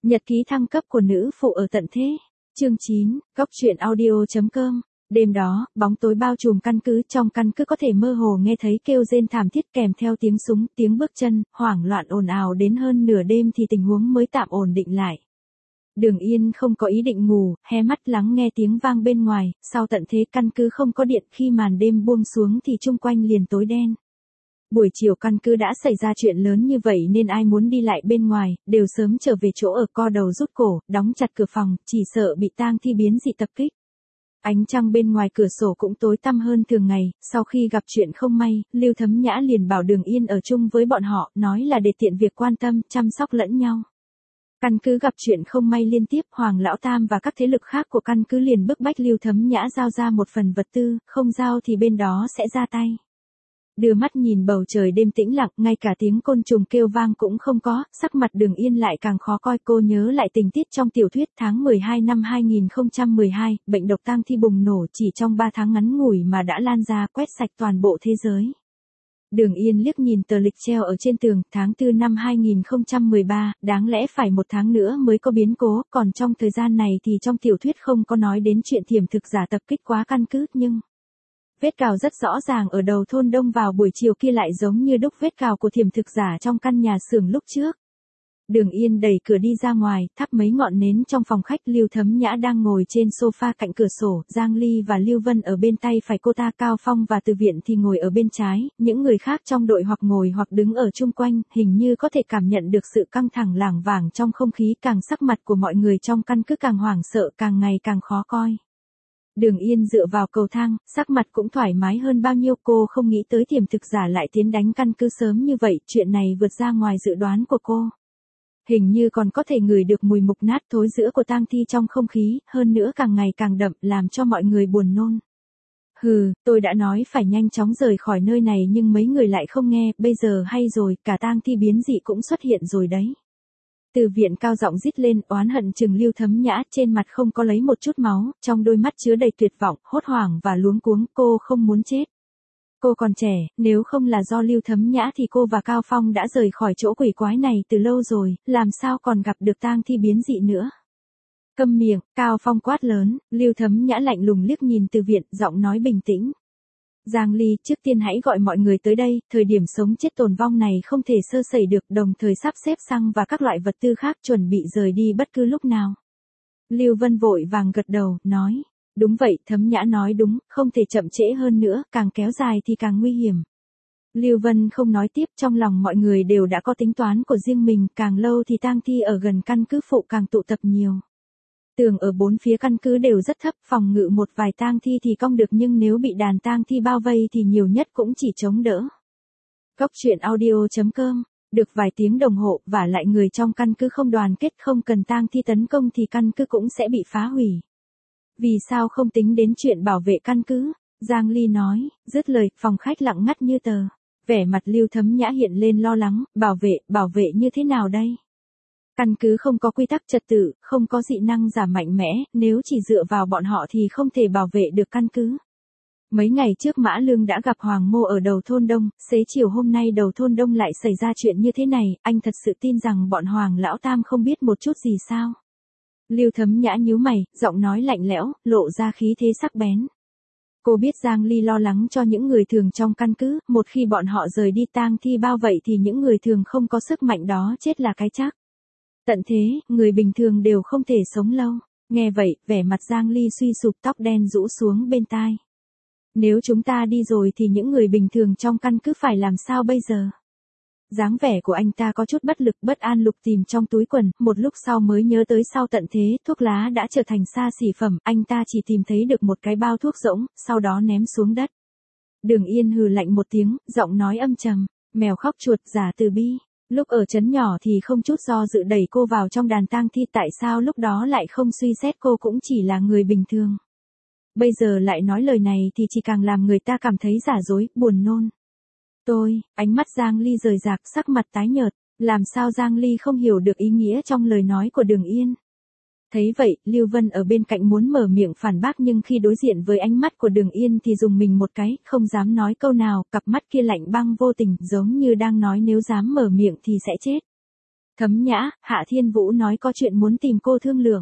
Nhật ký thăng cấp của nữ phụ ở tận thế. Chương 9, góc truyện audio.com. Đêm đó, bóng tối bao trùm căn cứ, trong căn cứ có thể mơ hồ nghe thấy kêu rên thảm thiết kèm theo tiếng súng, tiếng bước chân, hoảng loạn ồn ào đến hơn nửa đêm thì tình huống mới tạm ổn định lại. Đường Yên không có ý định ngủ, hé mắt lắng nghe tiếng vang bên ngoài, sau tận thế căn cứ không có điện, khi màn đêm buông xuống thì chung quanh liền tối đen. Buổi chiều căn cứ đã xảy ra chuyện lớn như vậy nên ai muốn đi lại bên ngoài, đều sớm trở về chỗ ở, co đầu rút cổ, đóng chặt cửa phòng, chỉ sợ bị tang thi biến dị tập kích. Ánh trăng bên ngoài cửa sổ cũng tối tăm hơn thường ngày, sau khi gặp chuyện không may, Lưu Thấm Nhã liền bảo Đường Yên ở chung với bọn họ, nói là để tiện việc quan tâm, chăm sóc lẫn nhau. Căn cứ gặp chuyện không may liên tiếp, Hoàng Lão Tam và các thế lực khác của căn cứ liền bức bách Lưu Thấm Nhã giao ra một phần vật tư, không giao thì bên đó sẽ ra tay. Đưa mắt nhìn bầu trời đêm tĩnh lặng, ngay cả tiếng côn trùng kêu vang cũng không có, sắc mặt Đường Yên lại càng khó coi. Cô nhớ lại tình tiết trong tiểu thuyết tháng 12 năm 2012, bệnh độc tang thi bùng nổ chỉ trong 3 tháng ngắn ngủi mà đã lan ra, quét sạch toàn bộ thế giới. Đường Yên liếc nhìn tờ lịch treo ở trên tường, tháng 4 năm 2013, đáng lẽ phải 1 tháng nữa mới có biến cố, còn trong thời gian này thì trong tiểu thuyết không có nói đến chuyện thiểm thực giả tập kích quá căn cứ, nhưng vết cào rất rõ ràng ở đầu thôn Đông vào buổi chiều kia lại giống như đúc vết cào của thiểm thực giả trong căn nhà xưởng lúc trước. Đường Yên đẩy cửa đi ra ngoài, thắp mấy ngọn nến trong phòng khách. Lưu Thấm Nhã đang ngồi trên sofa cạnh cửa sổ, Giang Ly và Lưu Vân ở bên tay phải cô ta, Cao Phong và Từ Viện thì ngồi ở bên trái, những người khác trong đội hoặc ngồi hoặc đứng ở chung quanh, hình như có thể cảm nhận được sự căng thẳng lảng vảng trong không khí, càng sắc mặt của mọi người trong căn cứ càng hoảng sợ, càng ngày càng khó coi. Đường Yên dựa vào cầu thang, sắc mặt cũng thoải mái hơn bao nhiêu, cô không nghĩ tới thiểm thực giả lại tiến đánh căn cứ sớm như vậy, chuyện này vượt ra ngoài dự đoán của cô. Hình như còn có thể ngửi được mùi mục nát thối rữa của tang thi trong không khí, hơn nữa càng ngày càng đậm, làm cho mọi người buồn nôn. Hừ, tôi đã nói phải nhanh chóng rời khỏi nơi này nhưng mấy người lại không nghe, bây giờ hay rồi, cả tang thi biến dị cũng xuất hiện rồi đấy. Từ Viện cao giọng rít lên, oán hận chừng Lưu Thấm Nhã, trên mặt không có lấy một chút máu, trong đôi mắt chứa đầy tuyệt vọng, hốt hoảng và luống cuống. Cô không muốn chết. Cô còn trẻ, nếu không là do Lưu Thấm Nhã thì cô và Cao Phong đã rời khỏi chỗ quỷ quái này từ lâu rồi, làm sao còn gặp được tang thi biến dị nữa. Câm miệng, Cao Phong quát lớn. Lưu Thấm Nhã lạnh lùng liếc nhìn Từ Viện, giọng nói bình tĩnh. Giang Ly, trước tiên hãy gọi mọi người tới đây, thời điểm sống chết tồn vong này không thể sơ sẩy được, đồng thời sắp xếp xăng và các loại vật tư khác chuẩn bị rời đi bất cứ lúc nào. Lưu Vân vội vàng gật đầu, nói, đúng vậy, Thấm Nhã nói đúng, không thể chậm trễ hơn nữa, càng kéo dài thì càng nguy hiểm. Lưu Vân không nói tiếp, trong lòng mọi người đều đã có tính toán của riêng mình, càng lâu thì tang thi ở gần căn cứ phụ càng tụ tập nhiều. Tường ở bốn phía căn cứ đều rất thấp, phòng ngự một vài tang thi thì cong được nhưng nếu bị đàn tang thi bao vây thì nhiều nhất cũng chỉ chống đỡ. Góc truyện audio.com, được vài tiếng đồng hồ, vả lại người trong căn cứ không đoàn kết, không cần tang thi tấn công thì căn cứ cũng sẽ bị phá hủy. Vì sao không tính đến chuyện bảo vệ căn cứ? Giang Ly nói, dứt lời, phòng khách lặng ngắt như tờ. Vẻ mặt Lưu Thấm Nhã hiện lên lo lắng, bảo vệ như thế nào đây? Căn cứ không có quy tắc trật tự, không có dị năng giả mạnh mẽ, nếu chỉ dựa vào bọn họ thì không thể bảo vệ được căn cứ. Mấy ngày trước Mã Lương đã gặp Hoàng Mô ở đầu thôn Đông, xế chiều hôm nay đầu thôn Đông lại xảy ra chuyện như thế này, anh thật sự tin rằng bọn Hoàng Lão Tam không biết một chút gì sao? Lưu Thấm Nhã nhíu mày, giọng nói lạnh lẽo, lộ ra khí thế sắc bén. Cô biết Giang Ly lo lắng cho những người thường trong căn cứ, một khi bọn họ rời đi tang thi bao vậy thì những người thường không có sức mạnh đó chết là cái chắc. Tận thế, người bình thường đều không thể sống lâu. Nghe vậy, vẻ mặt Giang Ly suy sụp, tóc đen rũ xuống bên tai. Nếu chúng ta đi rồi thì những người bình thường trong căn cứ phải làm sao bây giờ? Dáng vẻ của anh ta có chút bất lực, bất an lục tìm trong túi quần, một lúc sau mới nhớ tới sau tận thế, thuốc lá đã trở thành xa xỉ phẩm, anh ta chỉ tìm thấy được một cái bao thuốc rỗng, sau đó ném xuống đất. Đường Yên hừ lạnh một tiếng, giọng nói âm trầm, mèo khóc chuột giả từ bi. Lúc ở trấn nhỏ thì không chút do dự đẩy cô vào trong đàn tang thi, tại sao lúc đó lại không suy xét cô cũng chỉ là người bình thường. Bây giờ lại nói lời này thì chỉ càng làm người ta cảm thấy giả dối, buồn nôn. Ánh mắt Giang Ly rời rạc, sắc mặt tái nhợt, làm sao Giang Ly không hiểu được ý nghĩa trong lời nói của Đường Yên. Thấy vậy, Lưu Vân ở bên cạnh muốn mở miệng phản bác nhưng khi đối diện với ánh mắt của Đường Yên thì dùng mình một cái, không dám nói câu nào, cặp mắt kia lạnh băng vô tình, giống như đang nói nếu dám mở miệng thì sẽ chết. Thấm Nhã, Hạ Thiên Vũ nói có chuyện muốn tìm cô thương lượng.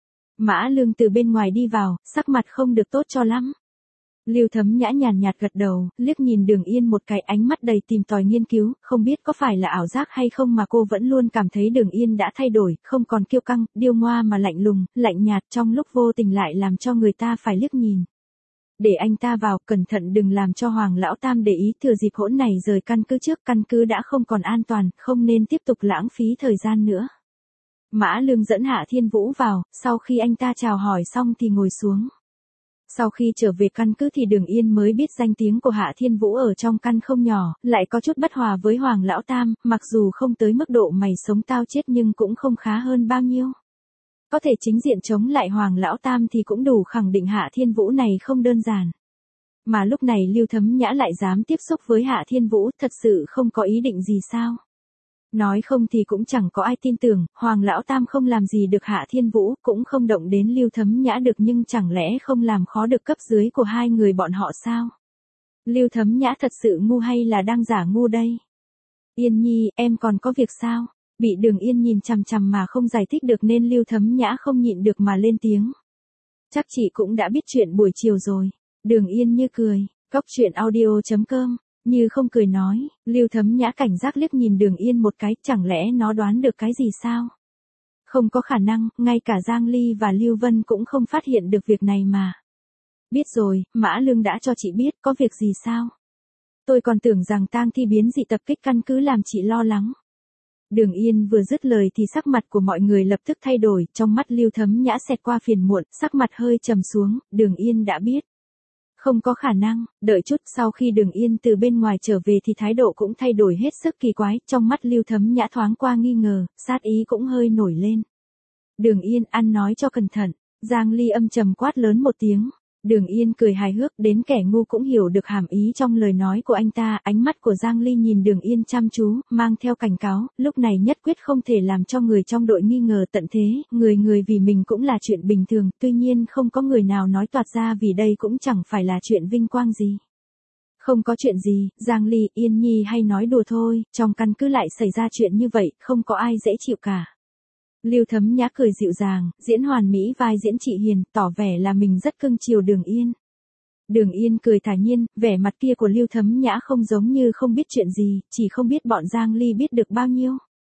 Mã Lương từ bên ngoài đi vào, sắc mặt không được tốt cho lắm. Lưu Thấm Nhã nhàn nhạt gật đầu, liếc nhìn Đường Yên một cái, ánh mắt đầy tìm tòi nghiên cứu, không biết có phải là ảo giác hay không mà cô vẫn luôn cảm thấy Đường Yên đã thay đổi, không còn kiêu căng, điêu ngoa mà lạnh lùng, lạnh nhạt, trong lúc vô tình lại làm cho người ta phải liếc nhìn. Để anh ta vào, cẩn thận đừng làm cho Hoàng Lão Tam để ý, thừa dịp hỗn này rời căn cứ trước, căn cứ đã không còn an toàn, không nên tiếp tục lãng phí thời gian nữa. Mã Lương dẫn Hạ Thiên Vũ vào, sau khi anh ta chào hỏi xong thì ngồi xuống. Sau khi trở về căn cứ thì Đường Yên mới biết danh tiếng của Hạ Thiên Vũ ở trong căn không nhỏ, lại có chút bất hòa với Hoàng Lão Tam, mặc dù không tới mức độ mày sống tao chết nhưng cũng không khá hơn bao nhiêu. Có thể chính diện chống lại Hoàng Lão Tam thì cũng đủ khẳng định Hạ Thiên Vũ này không đơn giản. Mà lúc này Lưu Thấm Nhã lại dám tiếp xúc với Hạ Thiên Vũ, thật sự không có ý định gì sao? Nói không thì cũng chẳng có ai tin tưởng, Hoàng Lão Tam không làm gì được Hạ Thiên Vũ, cũng không động đến Lưu Thấm Nhã được, nhưng chẳng lẽ không làm khó được cấp dưới của hai người bọn họ sao? Lưu Thấm Nhã thật sự ngu hay là đang giả ngu đây? Yên Nhi, em còn có việc sao? Bị Đường Yên nhìn chằm chằm mà không giải thích được nên Lưu Thấm Nhã không nhịn được mà lên tiếng. Chắc chị cũng đã biết chuyện buổi chiều rồi. Đường Yên như cười, coctruyện.audio.com. Như không cười nói, Lưu Thấm Nhã cảnh giác liếc nhìn Đường Yên một cái, chẳng lẽ nó đoán được cái gì sao? Không có khả năng, ngay cả Giang Ly và Lưu Vân cũng không phát hiện được việc này mà. Biết rồi, Mã Lương đã cho chị biết, có việc gì sao? Tôi còn tưởng rằng tang thi biến dị tập kích căn cứ làm chị lo lắng. Đường Yên vừa dứt lời thì sắc mặt của mọi người lập tức thay đổi, trong mắt Lưu Thấm Nhã xẹt qua phiền muộn, sắc mặt hơi trầm xuống, Đường Yên đã biết. Không có khả năng, đợi chút, sau khi Đường Yên từ bên ngoài trở về thì thái độ cũng thay đổi hết sức kỳ quái, trong mắt Lưu Thấm Nhã thoáng qua nghi ngờ, sát ý cũng hơi nổi lên. Đường Yên, ăn nói cho cẩn thận, Giang Ly âm trầm quát lớn một tiếng. Đường Yên cười hài hước, đến kẻ ngu cũng hiểu được hàm ý trong lời nói của anh ta, ánh mắt của Giang Ly nhìn Đường Yên chăm chú, mang theo cảnh cáo, lúc này nhất quyết không thể làm cho người trong đội nghi ngờ tận thế, người vì mình cũng là chuyện bình thường, tuy nhiên không có người nào nói toạc ra vì đây cũng chẳng phải là chuyện vinh quang gì. Không có chuyện gì, Giang Ly, Yên Nhi hay nói đùa thôi, trong căn cứ lại xảy ra chuyện như vậy, không có ai dễ chịu cả. Lưu Thấm Nhã cười dịu dàng, diễn hoàn mỹ vai diễn chị hiền, tỏ vẻ là mình rất cưng chiều Đường Yên. Đường Yên cười thản nhiên, vẻ mặt kia của Lưu Thấm Nhã không giống như không biết chuyện gì, chỉ không biết bọn Giang Ly biết được bao nhiêu.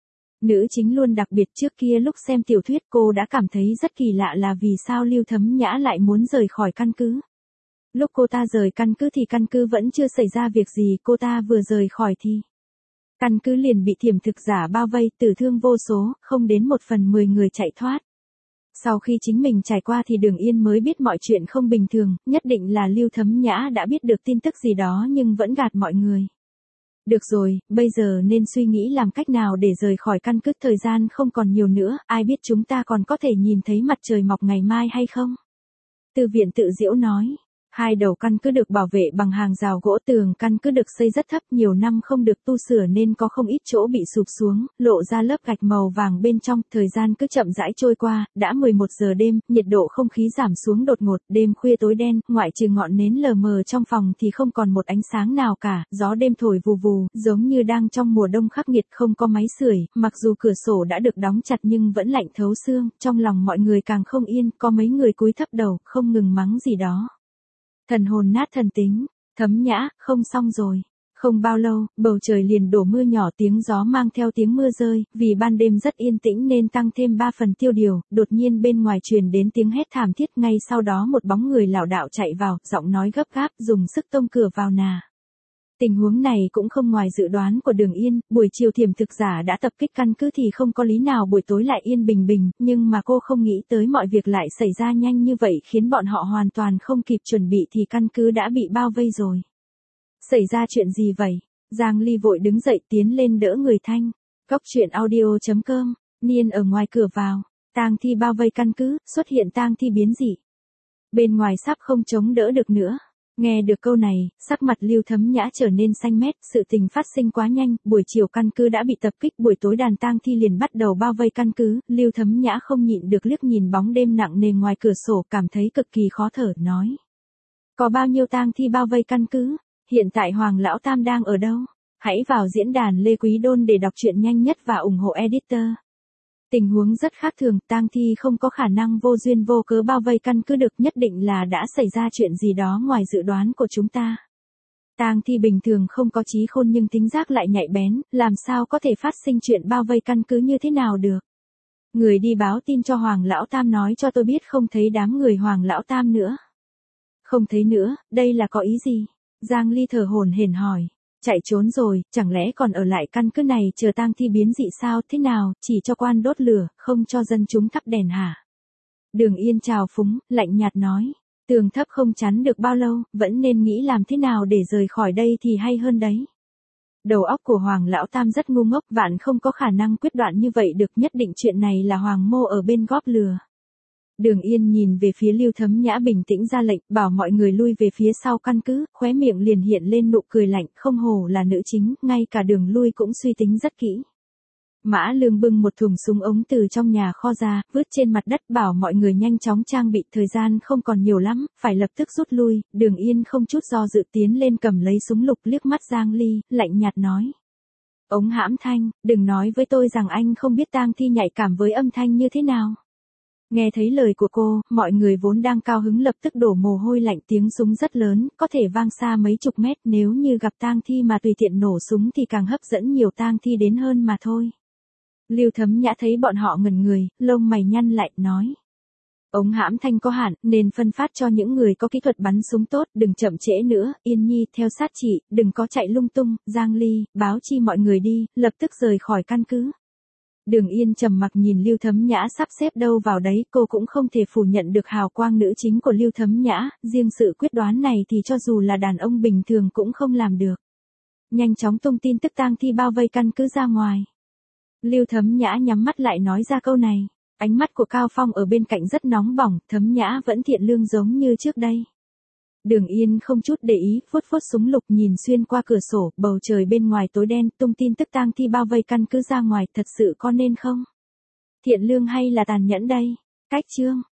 Nữ chính luôn đặc biệt, trước kia lúc xem tiểu thuyết cô đã cảm thấy rất kỳ lạ là vì sao Lưu Thấm Nhã lại muốn rời khỏi căn cứ. Lúc cô ta rời căn cứ thì căn cứ vẫn chưa xảy ra việc gì, cô ta vừa rời khỏi thì căn cứ liền bị thiểm thực giả bao vây, tử thương vô số, không đến 1/10 người chạy thoát. Sau khi chính mình trải qua thì Đường Yên mới biết mọi chuyện không bình thường, nhất định là Lưu Thấm Nhã đã biết được tin tức gì đó nhưng vẫn gạt mọi người. Được rồi, bây giờ nên suy nghĩ làm cách nào để rời khỏi căn cứ, thời gian không còn nhiều nữa, ai biết chúng ta còn có thể nhìn thấy mặt trời mọc ngày mai hay không? Từ Viện tự giễu nói. Hai đầu căn cứ được bảo vệ bằng hàng rào gỗ, tường căn cứ được xây rất thấp, nhiều năm không được tu sửa nên có không ít chỗ bị sụp xuống, lộ ra lớp gạch màu vàng bên trong, thời gian cứ chậm rãi trôi qua, đã 11 giờ đêm, nhiệt độ không khí giảm xuống đột ngột, đêm khuya tối đen, ngoại trừ ngọn nến lờ mờ trong phòng thì không còn một ánh sáng nào cả, gió đêm thổi vù vù, giống như đang trong mùa đông khắc nghiệt, không có máy sưởi, mặc dù cửa sổ đã được đóng chặt nhưng vẫn lạnh thấu xương, trong lòng mọi người càng không yên, có mấy người cúi thấp đầu, không ngừng mắng gì đó. Thần hồn nát thần tính, Thấm Nhã, không xong rồi. Không bao lâu, bầu trời liền đổ mưa nhỏ, tiếng gió mang theo tiếng mưa rơi, vì ban đêm rất yên tĩnh nên tăng thêm 3 phần tiêu điều, đột nhiên bên ngoài truyền đến tiếng hét thảm thiết, ngay sau đó một bóng người lảo đảo chạy vào, giọng nói gấp gáp, dùng sức tông cửa vào nà. Tình huống này cũng không ngoài dự đoán của Đường Yên, buổi chiều thiểm thực giả đã tập kích căn cứ thì không có lý nào buổi tối lại yên bình bình, nhưng mà cô không nghĩ tới mọi việc lại xảy ra nhanh như vậy, khiến bọn họ hoàn toàn không kịp chuẩn bị thì căn cứ đã bị bao vây rồi. Xảy ra chuyện gì vậy? Giang Ly vội đứng dậy tiến lên đỡ người thanh. Coctruyện.audio.com, Niên ở ngoài cửa vào, tang thi bao vây căn cứ, xuất hiện tang thi biến dị. Bên ngoài sắp không chống đỡ được nữa. Nghe được câu này, sắc mặt Lưu Thấm Nhã trở nên xanh mét, sự tình phát sinh quá nhanh, buổi chiều căn cứ đã bị tập kích, buổi tối đàn tang thi liền bắt đầu bao vây căn cứ, Lưu Thấm Nhã không nhịn được liếc nhìn bóng đêm nặng nề ngoài cửa sổ, cảm thấy cực kỳ khó thở, nói. Có bao nhiêu tang thi bao vây căn cứ? Hiện tại Hoàng Lão Tam đang ở đâu? Hãy vào diễn đàn Lê Quý Đôn để đọc truyện nhanh nhất và ủng hộ editor. Tình huống rất khác thường, tang thi không có khả năng vô duyên vô cớ bao vây căn cứ được, nhất định là đã xảy ra chuyện gì đó ngoài dự đoán của chúng ta. Tang thi bình thường không có trí khôn nhưng tính giác lại nhạy bén, làm sao có thể phát sinh chuyện bao vây căn cứ như thế nào được. Người đi báo tin cho Hoàng Lão Tam nói cho tôi biết không thấy đám người Hoàng Lão Tam nữa. Không thấy nữa, đây là có ý gì? Giang Ly thở hổn hển hỏi. Chạy trốn rồi, chẳng lẽ còn ở lại căn cứ này chờ tang thi biến dị sao, thế nào, chỉ cho quan đốt lửa, không cho dân chúng thắp đèn hả? Đường Yên chào phúng, lạnh nhạt nói. Tường thấp không chắn được bao lâu, vẫn nên nghĩ làm thế nào để rời khỏi đây thì hay hơn đấy. Đầu óc của Hoàng Lão Tam rất ngu ngốc, vạn không có khả năng quyết đoạn như vậy được, nhất định chuyện này là Hoàng Mô ở bên góp lừa. Đường Yên nhìn về phía Lưu Thấm Nhã bình tĩnh ra lệnh, bảo mọi người lui về phía sau căn cứ, khóe miệng liền hiện lên nụ cười lạnh, không hổ là nữ chính, ngay cả đường lui cũng suy tính rất kỹ. Mã Lương bưng một thùng súng ống từ trong nhà kho ra, vứt trên mặt đất, bảo mọi người nhanh chóng trang bị, thời gian không còn nhiều lắm, phải lập tức rút lui. Đường Yên không chút do dự tiến lên cầm lấy súng lục, liếc mắt Giang Ly, lạnh nhạt nói. Ống Hãm Thanh, đừng nói với tôi rằng anh không biết tang thi nhạy cảm với âm thanh như thế nào. Nghe thấy lời của cô, mọi người vốn đang cao hứng lập tức đổ mồ hôi lạnh, tiếng súng rất lớn, có thể vang xa mấy chục mét, nếu như gặp tang thi mà tùy tiện nổ súng thì càng hấp dẫn nhiều tang thi đến hơn mà thôi. Lưu Thấm Nhã thấy bọn họ ngẩn người, lông mày nhăn lại, nói. Ống hãm thanh có hạn, nên phân phát cho những người có kỹ thuật bắn súng tốt, đừng chậm trễ nữa, Yên Nhi, theo sát chị, đừng có chạy lung tung, Giang Ly, báo chi mọi người đi, lập tức rời khỏi căn cứ. Đường Yên trầm mặc nhìn Lưu Thấm Nhã sắp xếp đâu vào đấy, cô cũng không thể phủ nhận được hào quang nữ chính của Lưu Thấm Nhã, riêng sự quyết đoán này thì cho dù là đàn ông bình thường cũng không làm được. Nhanh chóng tung tin tức tang thi bao vây căn cứ ra ngoài. Lưu Thấm Nhã nhắm mắt lại nói ra câu này, ánh mắt của Cao Phong ở bên cạnh rất nóng bỏng, Thấm Nhã vẫn thiện lương giống như trước đây. Đường Yên không chút để ý, phút súng lục nhìn xuyên qua cửa sổ, bầu trời bên ngoài tối đen, tung tin tức tang thi bao vây căn cứ ra ngoài, thật sự có nên không? Thiện lương hay là tàn nhẫn đây? Cách chương